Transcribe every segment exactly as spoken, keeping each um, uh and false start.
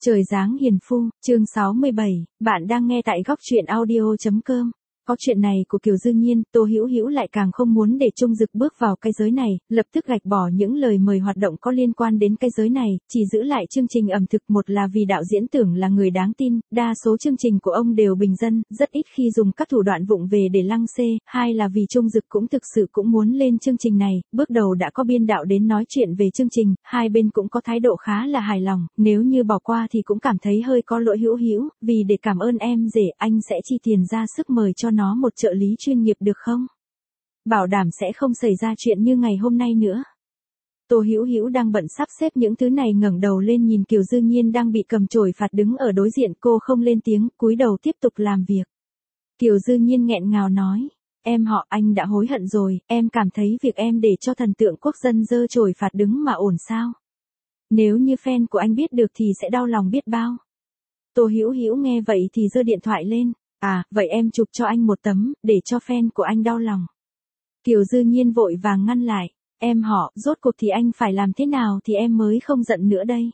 Trời dáng hiền phu, chương sáu mươi bảy, bạn đang nghe tại góc truyện audio chấm com. Có chuyện này của Kiều Dương Nhiên, Tô Hữu Hữu lại càng không muốn để Trung Dực bước vào cái giới này, lập tức gạch bỏ những lời mời hoạt động có liên quan đến cái giới này, chỉ giữ lại chương trình ẩm thực. Một là vì đạo diễn tưởng là người đáng tin, đa số chương trình của ông đều bình dân, rất ít khi dùng các thủ đoạn vụng về để lăng xê, hai là vì Trung Dực cũng thực sự cũng muốn lên chương trình này, bước đầu đã có biên đạo đến nói chuyện về chương trình, hai bên cũng có thái độ khá là hài lòng, nếu như bỏ qua thì cũng cảm thấy hơi có lỗi. Hữu Hữu, vì để cảm ơn em rể, anh sẽ chi tiền ra sức mời cho nó một trợ lý chuyên nghiệp được không? Bảo đảm sẽ không xảy ra chuyện như ngày hôm nay nữa. Tô Hữu Hữu đang bận sắp xếp những thứ này, ngẩng đầu lên nhìn Kiều Dương Nhiên đang bị cầm chổi phạt đứng ở đối diện, cô không lên tiếng, cúi đầu tiếp tục làm việc. Kiều Dương Nhiên nghẹn ngào nói, em họ, anh đã hối hận rồi, em cảm thấy việc em để cho thần tượng quốc dân giơ chổi phạt đứng mà ổn sao? Nếu như fan của anh biết được thì sẽ đau lòng biết bao. Tô Hữu Hữu nghe vậy thì giơ điện thoại lên. À, vậy em chụp cho anh một tấm, để cho fan của anh đau lòng. Kiều Dương Nhiên vội vàng ngăn lại. Em họ, rốt cuộc thì anh phải làm thế nào thì em mới không giận nữa đây?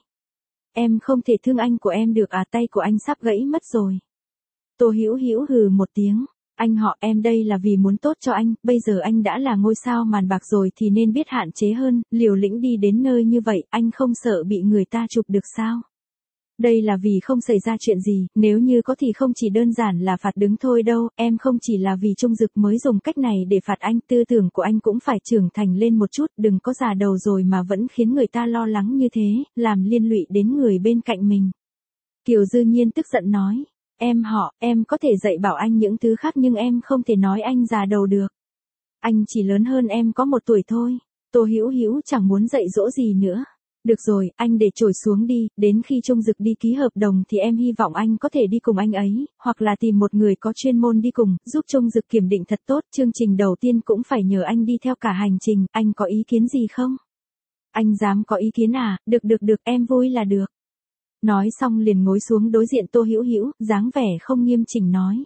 Em không thể thương anh của em được à, tay của anh sắp gãy mất rồi. Tô Hữu Hữu hừ một tiếng. Anh họ, em đây là vì muốn tốt cho anh, bây giờ anh đã là ngôi sao màn bạc rồi thì nên biết hạn chế hơn, liều lĩnh đi đến nơi như vậy, anh không sợ bị người ta chụp được sao? Đây là vì không xảy ra chuyện gì, nếu như có thì không chỉ đơn giản là phạt đứng thôi đâu, em không chỉ là vì Trung Dực mới dùng cách này để phạt anh, tư tưởng của anh cũng phải trưởng thành lên một chút, đừng có già đầu rồi mà vẫn khiến người ta lo lắng như thế, làm liên lụy đến người bên cạnh mình. Kiều Dương Nhiên tức giận nói, em họ, em có thể dạy bảo anh những thứ khác nhưng em không thể nói anh già đầu được. Anh chỉ lớn hơn em có một tuổi thôi. Tô Hữu Hữu chẳng muốn dạy dỗ gì nữa. Được rồi, anh để chổi xuống đi, đến khi Trung Dực đi ký hợp đồng thì em hy vọng anh có thể đi cùng anh ấy, hoặc là tìm một người có chuyên môn đi cùng, giúp Trung Dực kiểm định thật tốt, chương trình đầu tiên cũng phải nhờ anh đi theo cả hành trình, anh có ý kiến gì không? Anh dám có ý kiến à, được được được, em vui là được. Nói xong liền ngồi xuống đối diện Tô Hữu Hữu, dáng vẻ không nghiêm chỉnh nói.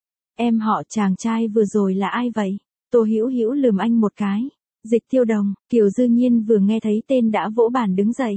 Em họ, chàng trai vừa rồi là ai vậy? Tô Hữu Hữu lườm anh một cái. Dịch Tiêu Đồng. Kiều Dương Nhiên vừa nghe thấy tên đã vỗ bàn đứng dậy.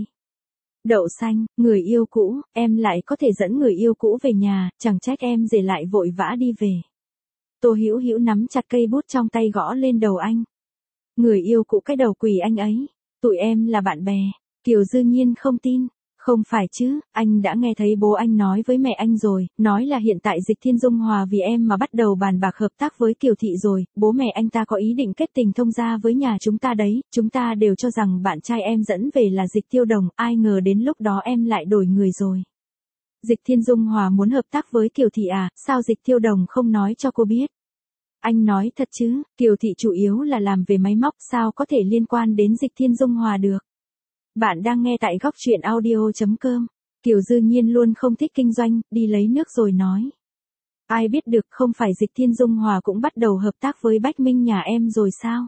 Đậu xanh, người yêu cũ, em lại có thể dẫn người yêu cũ về nhà, chẳng trách em rể lại vội vã đi về. Tô Hữu Hữu nắm chặt cây bút trong tay gõ lên đầu anh. Người yêu cũ, cái đầu quỷ anh ấy, tụi em là bạn bè. Kiều Dương Nhiên không tin. Không phải chứ, anh đã nghe thấy bố anh nói với mẹ anh rồi, nói là hiện tại Dịch Thiên Dung Hòa vì em mà bắt đầu bàn bạc hợp tác với Kiều Thị rồi, bố mẹ anh ta có ý định kết tình thông gia với nhà chúng ta đấy, chúng ta đều cho rằng bạn trai em dẫn về là Dịch Tiêu Đồng, ai ngờ đến lúc đó em lại đổi người rồi. Dịch Thiên Dung Hòa muốn hợp tác với Kiều Thị à, sao Dịch Tiêu Đồng không nói cho cô biết? Anh nói thật chứ, Kiều Thị chủ yếu là làm về máy móc, sao có thể liên quan đến Dịch Thiên Dung Hòa được? Bạn đang nghe tại góc truyện audio chấm com. Kiều Dương Nhiên luôn không thích kinh doanh, đi lấy nước rồi nói. Ai biết được, không phải Dịch Thiên Dung Hòa cũng bắt đầu hợp tác với Bách Minh nhà em rồi sao?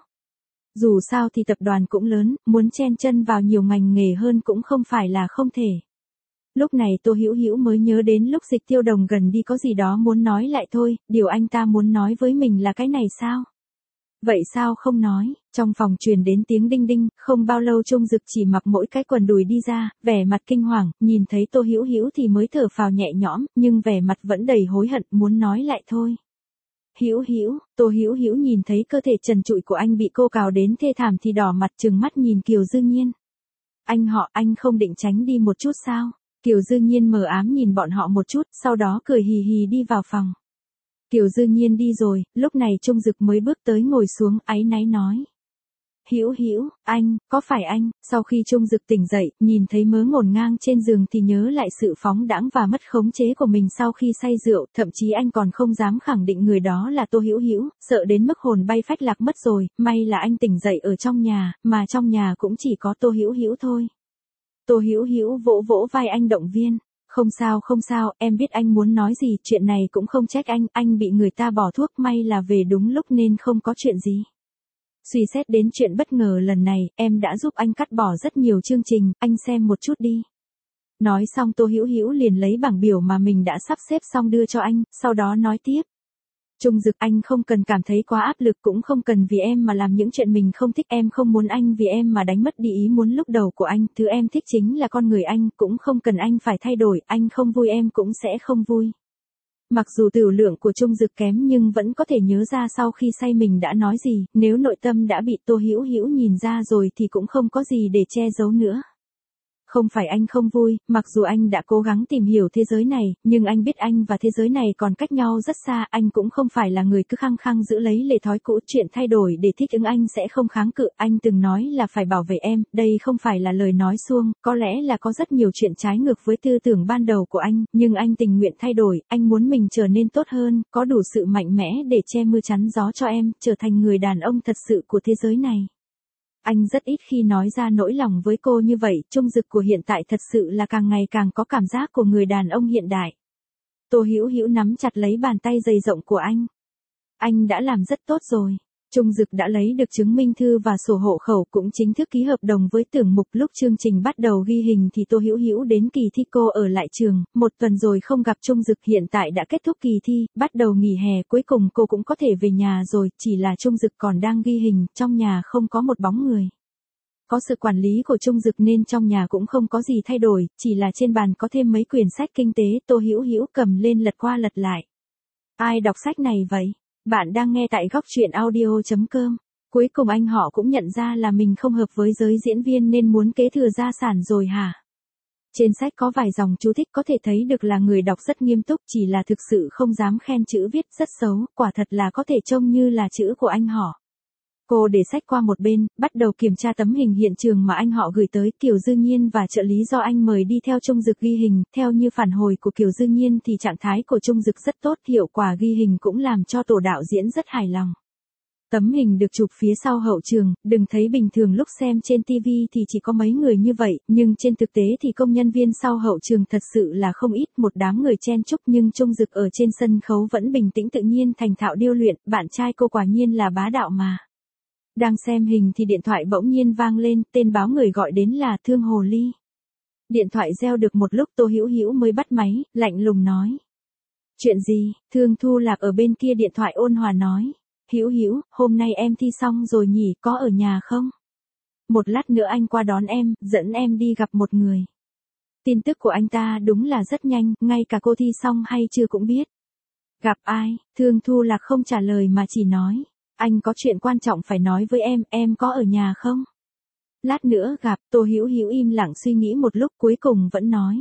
Dù sao thì tập đoàn cũng lớn, muốn chen chân vào nhiều ngành nghề hơn cũng không phải là không thể. Lúc này Tô Hữu Hữu mới nhớ đến lúc Dịch Tiêu Đồng gần đi có gì đó muốn nói lại thôi, điều anh ta muốn nói với mình là cái này sao? Vậy sao không nói? Trong phòng truyền đến tiếng đinh đinh, không bao lâu Trung Dực chỉ mặc mỗi cái quần đùi đi ra, vẻ mặt kinh hoàng, nhìn thấy Tô Hữu Hữu thì mới thở phào nhẹ nhõm, nhưng vẻ mặt vẫn đầy hối hận, muốn nói lại thôi. Hữu Hữu, Tô Hữu Hữu nhìn thấy cơ thể trần trụi của anh bị cô cào đến thê thảm thì đỏ mặt trừng mắt nhìn Kiều Dương Nhiên. Anh họ, anh không định tránh đi một chút sao? Kiều Dương Nhiên mờ ám nhìn bọn họ một chút, sau đó cười hì hì đi vào phòng. Kiều Dương Nhiên đi rồi, lúc này Trung Dực mới bước tới ngồi xuống, áy náy nói. Hữu Hữu, anh, có phải anh? Sau khi Trung Dực tỉnh dậy, nhìn thấy mớ ngổn ngang trên giường thì nhớ lại sự phóng đãng và mất khống chế của mình sau khi say rượu, thậm chí anh còn không dám khẳng định người đó là Tô Hữu Hữu, sợ đến mức hồn bay phách lạc mất rồi, may là anh tỉnh dậy ở trong nhà, mà trong nhà cũng chỉ có Tô Hữu Hữu thôi. Tô Hữu Hữu vỗ vỗ vai anh động viên. Không sao không sao, em biết anh muốn nói gì, chuyện này cũng không trách anh, anh bị người ta bỏ thuốc, may là về đúng lúc nên không có chuyện gì. Suy xét đến chuyện bất ngờ lần này, em đã giúp anh cắt bỏ rất nhiều chương trình, anh xem một chút đi. Nói xong Tô Hữu Hữu liền lấy bảng biểu mà mình đã sắp xếp xong đưa cho anh, sau đó nói tiếp. Trung Dực, anh không cần cảm thấy quá áp lực, cũng không cần vì em mà làm những chuyện mình không thích, em không muốn anh vì em mà đánh mất đi ý muốn lúc đầu của anh, thứ em thích chính là con người anh, cũng không cần anh phải thay đổi, anh không vui em cũng sẽ không vui. Mặc dù tửu lượng của Trung Dực kém nhưng vẫn có thể nhớ ra sau khi say mình đã nói gì, nếu nội tâm đã bị Tô Hữu Hữu nhìn ra rồi thì cũng không có gì để che giấu nữa. Không phải anh không vui, mặc dù anh đã cố gắng tìm hiểu thế giới này, nhưng anh biết anh và thế giới này còn cách nhau rất xa, anh cũng không phải là người cứ khăng khăng giữ lấy lề thói cũ, chuyện thay đổi để thích ứng anh sẽ không kháng cự, anh từng nói là phải bảo vệ em, đây không phải là lời nói suông, có lẽ là có rất nhiều chuyện trái ngược với tư tưởng ban đầu của anh, nhưng anh tình nguyện thay đổi, anh muốn mình trở nên tốt hơn, có đủ sự mạnh mẽ để che mưa chắn gió cho em, trở thành người đàn ông thật sự của thế giới này. Anh rất ít khi nói ra nỗi lòng với cô như vậy, Trung Dực của hiện tại thật sự là càng ngày càng có cảm giác của người đàn ông hiện đại. Tô Hữu Hữu nắm chặt lấy bàn tay dày rộng của anh. Anh đã làm rất tốt rồi. Trung Dực đã lấy được chứng minh thư và sổ hộ khẩu, cũng chính thức ký hợp đồng với Tưởng Mục. Lúc chương trình bắt đầu ghi hình thì Tô Hữu Hữu đến kỳ thi, cô ở lại trường, một tuần rồi không gặp Trung Dực, hiện tại đã kết thúc kỳ thi, bắt đầu nghỉ hè, cuối cùng cô cũng có thể về nhà rồi, chỉ là Trung Dực còn đang ghi hình, trong nhà không có một bóng người. Có sự quản lý của Trung Dực nên trong nhà cũng không có gì thay đổi, chỉ là trên bàn có thêm mấy quyển sách kinh tế, Tô Hữu Hữu cầm lên lật qua lật lại. Ai đọc sách này vậy? Bạn đang nghe tại góc truyện audio chấm com. Cuối cùng anh họ cũng nhận ra là mình không hợp với giới diễn viên nên muốn kế thừa gia sản rồi hả? Trên sách có vài dòng chú thích có thể thấy được là người đọc rất nghiêm túc, chỉ là thực sự không dám khen chữ viết rất xấu, quả thật là có thể trông như là chữ của anh họ. Cô để sách qua một bên, bắt đầu kiểm tra tấm hình hiện trường mà anh họ gửi tới. Kiều Dư Nhiên và trợ lý do anh mời đi theo Trung Dực ghi hình, theo như phản hồi của Kiều Dư Nhiên thì trạng thái của Trung Dực rất tốt, hiệu quả ghi hình cũng làm cho tổ đạo diễn rất hài lòng. Tấm hình được chụp phía sau hậu trường, đừng thấy bình thường lúc xem trên ti vi thì chỉ có mấy người như vậy, nhưng trên thực tế thì công nhân viên sau hậu trường thật sự là không ít, một đám người chen chúc, nhưng Trung Dực ở trên sân khấu vẫn bình tĩnh tự nhiên thành thạo điêu luyện, bạn trai cô quả nhiên là bá đạo mà. Đang xem hình thì điện thoại bỗng nhiên vang lên, tên báo người gọi đến là Thương Hồ Ly. Điện thoại reo được một lúc Tô Hữu Hữu mới bắt máy, lạnh lùng nói. Chuyện gì? Thương Thu Lạc ở bên kia điện thoại ôn hòa nói. Hữu Hữu, hôm nay em thi xong rồi nhỉ, có ở nhà không? Một lát nữa anh qua đón em, dẫn em đi gặp một người. Tin tức của anh ta đúng là rất nhanh, ngay cả cô thi xong hay chưa cũng biết. Gặp ai? Thương Thu Lạc không trả lời mà chỉ nói. Anh có chuyện quan trọng phải nói với em, em có ở nhà không? Lát nữa gặp. Tô Hữu Hữu im lặng suy nghĩ một lúc, cuối cùng vẫn nói.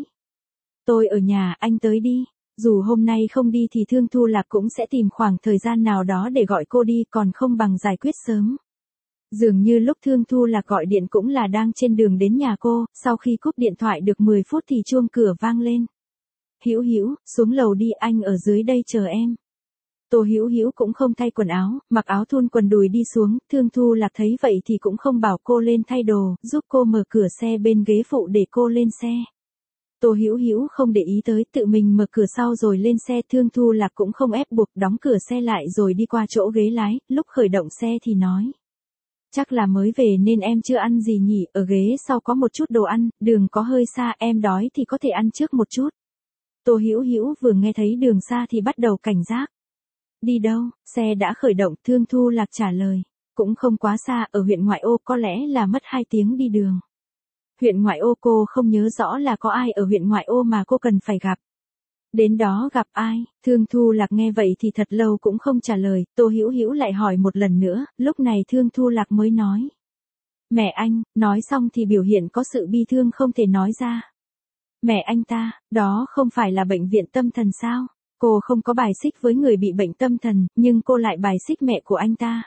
Tôi ở nhà, anh tới đi. Dù hôm nay không đi thì Thương Thu Lạc cũng sẽ tìm khoảng thời gian nào đó để gọi cô đi, còn không bằng giải quyết sớm. Dường như lúc Thương Thu Lạc gọi điện cũng là đang trên đường đến nhà cô, sau khi cúp điện thoại được mười phút thì chuông cửa vang lên. Hữu Hữu, xuống lầu đi, anh ở dưới đây chờ em. Tô Hữu Hữu cũng không thay quần áo, mặc áo thun quần đùi đi xuống, Thương Thu Lạc thấy vậy thì cũng không bảo cô lên thay đồ, giúp cô mở cửa xe bên ghế phụ để cô lên xe. Tô Hữu Hữu không để ý tới, tự mình mở cửa sau rồi lên xe, Thương Thu Lạc cũng không ép buộc, đóng cửa xe lại rồi đi qua chỗ ghế lái, lúc khởi động xe thì nói. Chắc là mới về nên em chưa ăn gì nhỉ, ở ghế sau có một chút đồ ăn, đường có hơi xa, em đói thì có thể ăn trước một chút. Tô Hữu Hữu vừa nghe thấy đường xa thì bắt đầu cảnh giác. Đi đâu? Xe đã khởi động, Thương Thu Lạc trả lời. Cũng không quá xa, ở huyện ngoại ô, có lẽ là mất hai tiếng đi đường. Huyện ngoại ô, cô không nhớ rõ là có ai ở huyện ngoại ô mà cô cần phải gặp. Đến đó gặp ai? Thương Thu Lạc nghe vậy thì thật lâu cũng không trả lời, Tô Hữu Hữu lại hỏi một lần nữa, lúc này Thương Thu Lạc mới nói. Mẹ anh, nói xong thì biểu hiện có sự bi thương không thể nói ra. Mẹ anh ta, đó không phải là bệnh viện tâm thần sao? Cô không có bài xích với người bị bệnh tâm thần, nhưng cô lại bài xích mẹ của anh ta.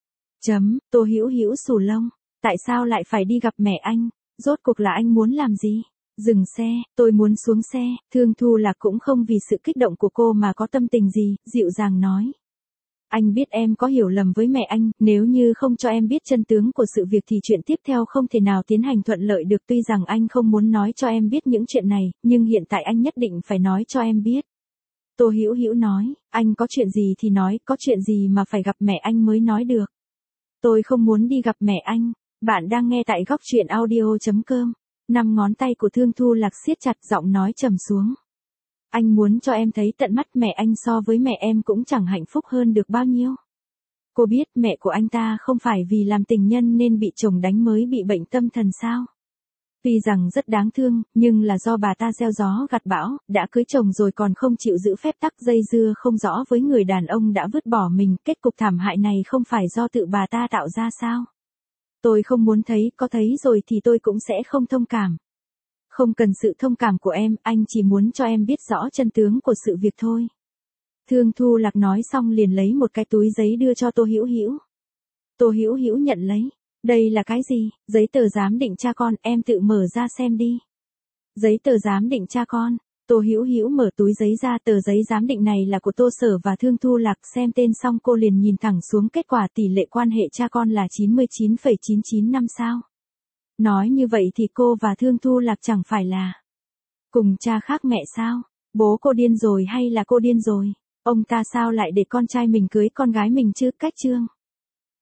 Chấm, Tô Hữu Hữu xù lông. Tại sao lại phải đi gặp mẹ anh? Rốt cuộc là anh muốn làm gì? Dừng xe, tôi muốn xuống xe. Thương Thu Lạc cũng không vì sự kích động của cô mà có tâm tình gì, dịu dàng nói. Anh biết em có hiểu lầm với mẹ anh, nếu như không cho em biết chân tướng của sự việc thì chuyện tiếp theo không thể nào tiến hành thuận lợi được. Tuy rằng anh không muốn nói cho em biết những chuyện này, nhưng hiện tại anh nhất định phải nói cho em biết. Tô Hữu Hữu nói, anh có chuyện gì thì nói, có chuyện gì mà phải gặp mẹ anh mới nói được. Tôi không muốn đi gặp mẹ anh. Bạn đang nghe tại góc truyện audio chấm com. Năm ngón tay của Thương Thu Lạc siết chặt, giọng nói trầm xuống. Anh muốn cho em thấy tận mắt mẹ anh so với mẹ em cũng chẳng hạnh phúc hơn được bao nhiêu. Cô biết mẹ của anh ta không phải vì làm tình nhân nên bị chồng đánh mới bị bệnh tâm thần sao? Tuy rằng rất đáng thương, nhưng là do bà ta gieo gió gặt bão, đã cưới chồng rồi còn không chịu giữ phép tắc, dây dưa không rõ với người đàn ông đã vứt bỏ mình, kết cục thảm hại này không phải do tự bà ta tạo ra sao? Tôi không muốn thấy, có thấy rồi thì tôi cũng sẽ không thông cảm. Không cần sự thông cảm của em, anh chỉ muốn cho em biết rõ chân tướng của sự việc thôi. Thương Thu Lạc nói xong liền lấy một cái túi giấy đưa cho Tô Hữu Hữu. Tô Hữu Hữu nhận lấy. Đây là cái gì? Giấy tờ giám định cha con, em tự mở ra xem đi. Giấy tờ giám định cha con. Tô Hữu Hữu mở túi giấy ra, tờ giấy giám định này là của Tô Sở và Thương Thu Lạc, xem tên xong cô liền nhìn thẳng xuống kết quả tỷ lệ quan hệ cha con là chín mươi chín phẩy chín chín năm sao. Nói như vậy thì cô và Thương Thu Lạc chẳng phải là cùng cha khác mẹ sao? Bố cô điên rồi hay là cô điên rồi? Ông ta sao lại để con trai mình cưới con gái mình chứ? Cách trương.